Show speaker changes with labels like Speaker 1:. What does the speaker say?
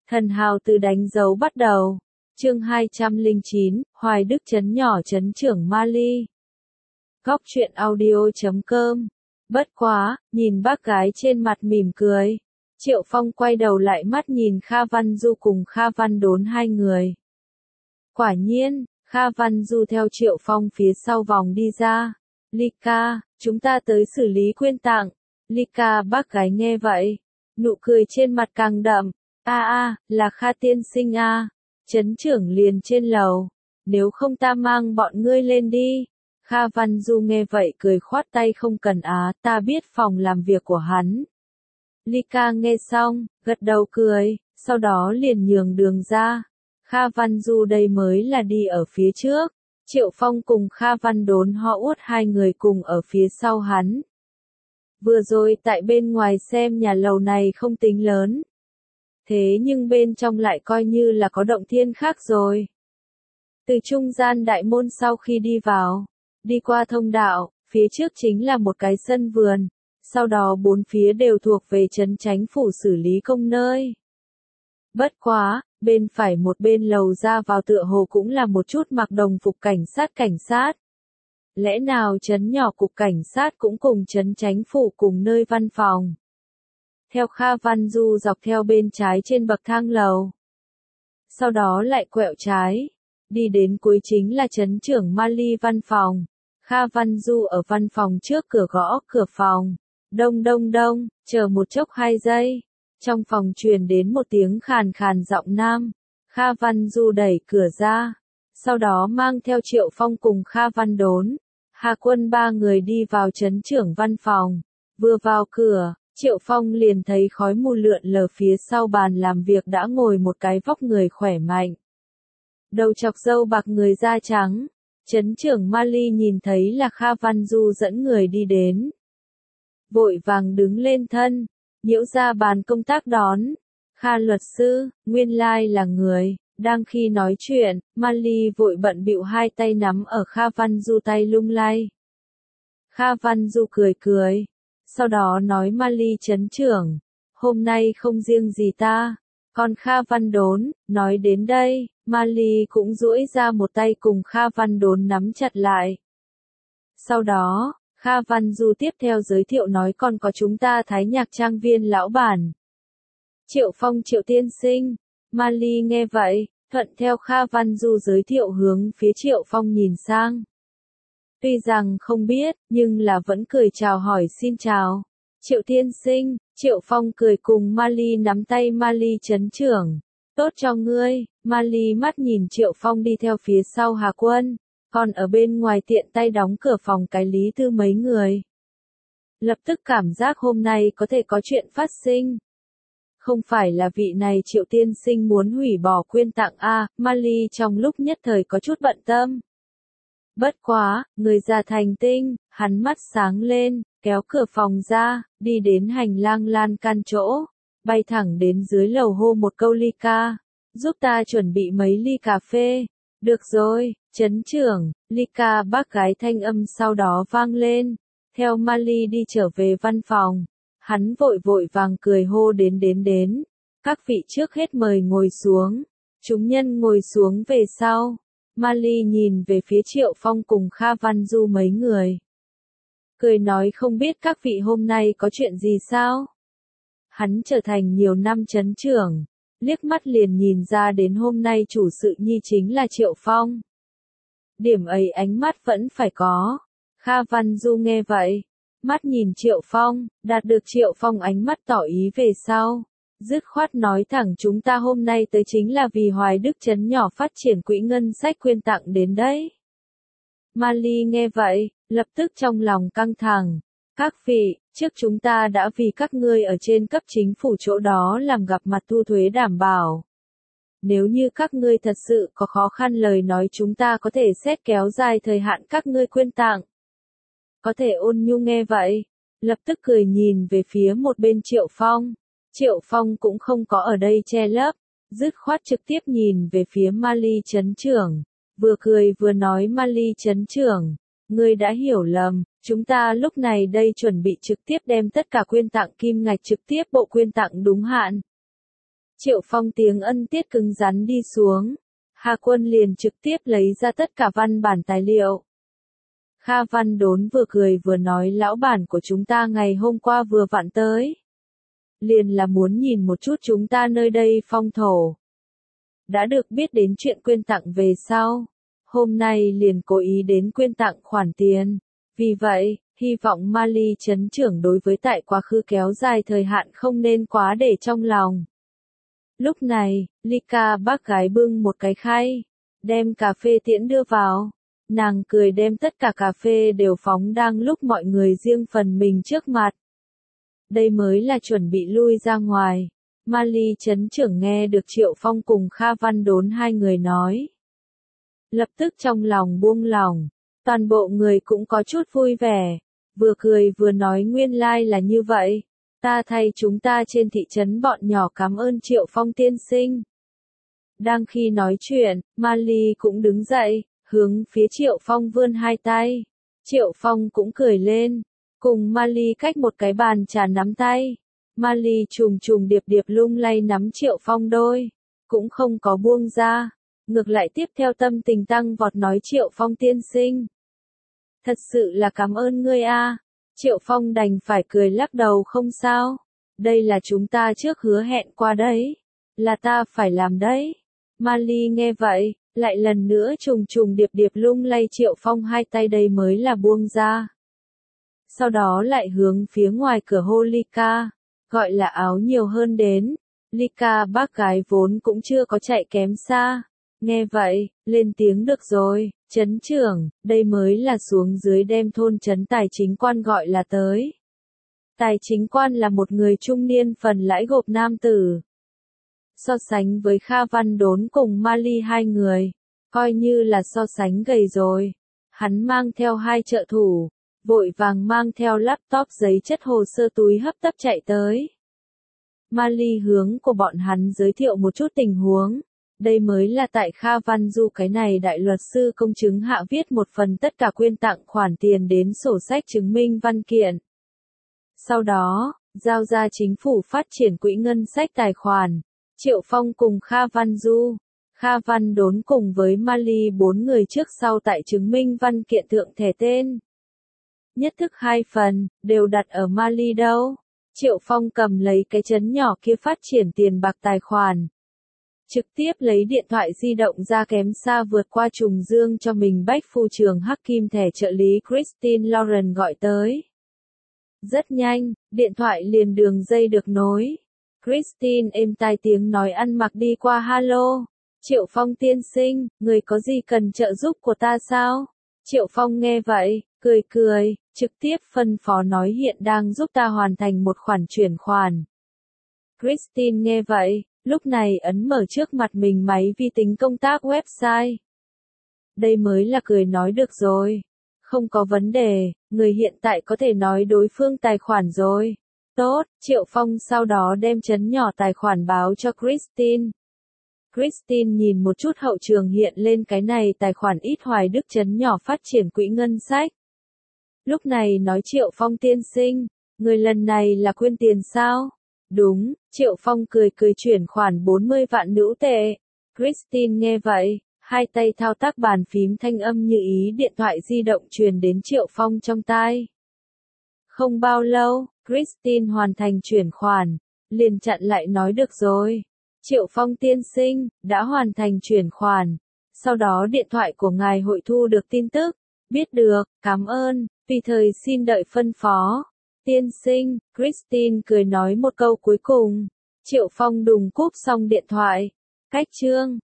Speaker 1: Thần hào từ đánh dấu bắt đầu. Chương 209, Hoài Đức trấn nhỏ trấn trưởng Mali. Góc truyện audio.com. Bất quá, nhìn bác gái trên mặt mỉm cười. Triệu Phong quay đầu lại mắt nhìn Kha Văn Du cùng Kha Văn Đốn hai người. Quả nhiên, Kha Văn Du theo Triệu Phong phía sau vòng đi ra. Lika, chúng ta tới xử lý quyên tặng. Lika bác gái nghe vậy. Nụ cười trên mặt càng đậm. Là Kha tiên sinh à. Trấn trưởng liền trên lầu. Nếu không ta mang bọn ngươi lên đi. Kha Văn Du nghe vậy cười khoát tay không cần ta biết phòng làm việc của hắn. Lika nghe xong, gật đầu cười, sau đó liền nhường đường ra. Kha Văn Du đây mới là đi ở phía trước. Triệu Phong cùng Kha Văn Đốn họ Uất hai người cùng ở phía sau hắn. Vừa rồi tại bên ngoài xem nhà lầu này không tính lớn. Thế nhưng bên trong lại coi như là có động thiên khác rồi. Từ trung gian đại môn sau khi đi vào, đi qua thông đạo, phía trước chính là một cái sân vườn, sau đó bốn phía đều thuộc về trấn chánh phủ xử lý công nơi. Bất quá, bên phải một bên lầu ra vào tựa hồ cũng là một chút mặc đồng phục cảnh sát. Lẽ nào trấn nhỏ cục cảnh sát cũng cùng trấn chánh phủ cùng nơi văn phòng. Theo Kha Văn Du dọc theo bên trái trên bậc thang lầu. Sau đó lại quẹo trái. Đi đến cuối chính là trấn trưởng Mali văn phòng. Kha Văn Du ở văn phòng trước cửa gõ cửa phòng. Đông đông đông, chờ một chốc 2 giây. Trong phòng truyền đến một tiếng khàn khàn giọng nam. Kha Văn Du đẩy cửa ra. Sau đó mang theo Triệu Phong cùng Kha Văn Đốn. Hà Quân ba người đi vào trấn trưởng văn phòng. Vừa vào cửa, Triệu Phong liền thấy khói mù lượn lờ phía sau bàn làm việc đã ngồi một cái vóc người khỏe mạnh. Đầu chọc râu bạc người da trắng. Trấn trưởng Mali nhìn thấy là Kha Văn Du dẫn người đi đến. Vội vàng đứng lên thân, nhiễu ra bàn công tác đón. Kha luật sư, nguyên lai là người. Đang khi nói chuyện, Mali vội bận bịu hai tay nắm ở Kha Văn Du tay lung lay. Kha Văn Du cười. Sau đó nói Mali trấn trưởng. Hôm nay không riêng gì ta. Còn Kha Văn Đốn, nói đến đây, Mali cũng duỗi ra một tay cùng Kha Văn Đốn nắm chặt lại. Sau đó, Kha Văn Du tiếp theo giới thiệu nói còn có chúng ta Thái Nhạc Trang Viên lão bản. Triệu Phong Triệu tiên sinh. Mali nghe vậy, thuận theo Kha Văn Du giới thiệu hướng phía Triệu Phong nhìn sang. Tuy rằng không biết, nhưng là vẫn cười chào hỏi xin chào. Triệu tiên sinh, Triệu Phong cười cùng Mali nắm tay Mali trấn trưởng. Tốt cho ngươi, Mali mắt nhìn Triệu Phong đi theo phía sau Hà Quân, còn ở bên ngoài tiện tay đóng cửa phòng cái Lý Tư mấy người. Lập tức cảm giác hôm nay có thể có chuyện phát sinh. Không phải là vị này Triệu tiên sinh muốn hủy bỏ quyên tặng Mali trong lúc nhất thời có chút bận tâm. Bất quá, người già thành tinh, hắn mắt sáng lên, kéo cửa phòng ra, đi đến hành lang lan can chỗ, bay thẳng đến dưới lầu hô một câu Lika, giúp ta chuẩn bị mấy ly cà phê. Được rồi, trấn trưởng, Lika bác gái thanh âm sau đó vang lên, theo Mali đi trở về văn phòng, hắn vội vàng cười hô đến. Các vị trước hết mời ngồi xuống, chúng nhân ngồi xuống về sau. Mali nhìn về phía Triệu Phong cùng Kha Văn Du mấy người. Cười nói không biết các vị hôm nay có chuyện gì sao? Hắn trở thành nhiều năm trấn trưởng, liếc mắt liền nhìn ra đến hôm nay chủ sự nhi chính là Triệu Phong. Điểm ấy ánh mắt vẫn phải có. Kha Văn Du nghe vậy, mắt nhìn Triệu Phong, đạt được Triệu Phong ánh mắt tỏ ý về sau. Dứt khoát nói thẳng chúng ta hôm nay tới chính là vì Hoài Đức trấn nhỏ phát triển quỹ ngân sách quyên tặng đến đấy. Mali nghe vậy, lập tức trong lòng căng thẳng. Các vị, trước chúng ta đã vì các ngươi ở trên cấp chính phủ chỗ đó làm gặp mặt thu thuế đảm bảo. Nếu như các ngươi thật sự có khó khăn lời nói chúng ta có thể xét kéo dài thời hạn các ngươi quyên tặng. Có thể Ôn Nhu nghe vậy, lập tức cười nhìn về phía một bên Triệu Phong. Triệu Phong cũng không có ở đây che lấp, dứt khoát trực tiếp nhìn về phía Mali trấn trưởng, vừa cười vừa nói Mali trấn trưởng, ngươi đã hiểu lầm, chúng ta lúc này đây chuẩn bị trực tiếp đem tất cả quyên tặng kim ngạch trực tiếp bộ quyên tặng đúng hạn. Triệu Phong tiếng ân tiết cứng rắn đi xuống. Hà Quân liền trực tiếp lấy ra tất cả văn bản tài liệu. Kha Văn Đốn vừa cười vừa nói lão bản của chúng ta ngày hôm qua vừa vặn tới. Liền là muốn nhìn một chút chúng ta nơi đây phong thổ. Đã được biết đến chuyện quyên tặng về sau. Hôm nay liền cố ý đến quyên tặng khoản tiền. Vì vậy, hy vọng Mali trấn trưởng đối với tại quá khứ kéo dài thời hạn không nên quá để trong lòng. Lúc này, Lika bác gái bưng một cái khay, đem cà phê tiễn đưa vào. Nàng cười đem tất cả cà phê đều phóng đang lúc mọi người riêng phần mình trước mặt. Đây mới là chuẩn bị lui ra ngoài. Mali trấn trưởng nghe được Triệu Phong cùng Kha Văn Đốn hai người nói. Lập tức trong lòng buông lỏng, toàn bộ người cũng có chút vui vẻ, vừa cười vừa nói nguyên lai là như vậy. Ta thay chúng ta trên thị trấn bọn nhỏ cảm ơn Triệu Phong tiên sinh. Đang khi nói chuyện, Mali cũng đứng dậy, hướng phía Triệu Phong vươn hai tay. Triệu Phong cũng cười lên, cùng Mali cách một cái bàn trà nắm tay. Mali trùng trùng điệp điệp lung lay nắm Triệu Phong đôi, cũng không có buông ra, ngược lại tiếp theo tâm tình tăng vọt nói Triệu Phong tiên sinh. Thật sự là cảm ơn ngươi a. Triệu Phong đành phải cười lắc đầu không sao. Đây là chúng ta trước hứa hẹn qua đấy. Là ta phải làm đấy. Mali nghe vậy, lại lần nữa trùng trùng điệp điệp lung lay Triệu Phong hai tay đây mới là buông ra. Sau đó lại hướng phía ngoài cửa hô Lika, gọi là áo nhiều hơn đến. Lika bác gái vốn cũng chưa có chạy kém xa. Nghe vậy, lên tiếng được rồi, trấn trưởng, đây mới là xuống dưới đem thôn trấn tài chính quan gọi là tới. Tài chính quan là một người trung niên phần lãi gộp nam tử. So sánh với Kha Văn Đốn cùng Mali hai người, coi như là so sánh gầy rồi. Hắn mang theo hai trợ thủ, vội vàng mang theo laptop giấy chất hồ sơ túi hấp tấp chạy tới. Mali hướng của bọn hắn giới thiệu một chút tình huống. Đây mới là tại Kha Văn Du cái này đại luật sư công chứng hạ viết một phần tất cả quyên tặng khoản tiền đến sổ sách chứng minh văn kiện. Sau đó, giao ra chính phủ phát triển quỹ ngân sách tài khoản. Triệu Phong cùng Kha Văn Du, Kha Văn Đốn cùng với Mali bốn người trước sau tại chứng minh văn kiện thượng thẻ tên. Nhất thức hai phần, đều đặt ở Mali đâu. Triệu Phong cầm lấy cái chấn nhỏ kia phát triển tiền bạc tài khoản. Trực tiếp lấy điện thoại di động ra kém xa vượt qua trùng dương cho mình bách phu trường hắc kim thẻ trợ lý Christine Lauren gọi tới. Rất nhanh, điện thoại liền đường dây được nối. Christine êm tai tiếng nói ăn mặc đi qua halo. Triệu Phong tiên sinh, người có gì cần trợ giúp của ta sao? Triệu Phong nghe vậy, cười cười, trực tiếp phân phó nói hiện đang giúp ta hoàn thành một khoản chuyển khoản. Christine nghe vậy, lúc này ấn mở trước mặt mình máy vi tính công tác website. Đây mới là cười nói được rồi. Không có vấn đề, người hiện tại có thể nói đối phương tài khoản rồi. Tốt, Triệu Phong sau đó đem chấn nhỏ tài khoản báo cho Christine. Christine nhìn một chút hậu trường hiện lên cái này tài khoản ít hoài đức chấn nhỏ phát triển quỹ ngân sách. Lúc này nói Triệu Phong tiên sinh, người lần này là quyên tiền sao? Đúng, Triệu Phong cười cười chuyển khoản 40 vạn nữ tệ. Christine nghe vậy, hai tay thao tác bàn phím thanh âm như ý điện thoại di động truyền đến Triệu Phong trong tai. Không bao lâu, Christine hoàn thành chuyển khoản, liền chặn lại nói được rồi. Triệu Phong tiên sinh, đã hoàn thành chuyển khoản. Sau đó điện thoại của ngài hội thu được tin tức. Biết được, cảm ơn, vì thời xin đợi phân phó. Tiên sinh, Christine cười nói một câu cuối cùng. Triệu Phong đùng cúp xong điện thoại. Cách chương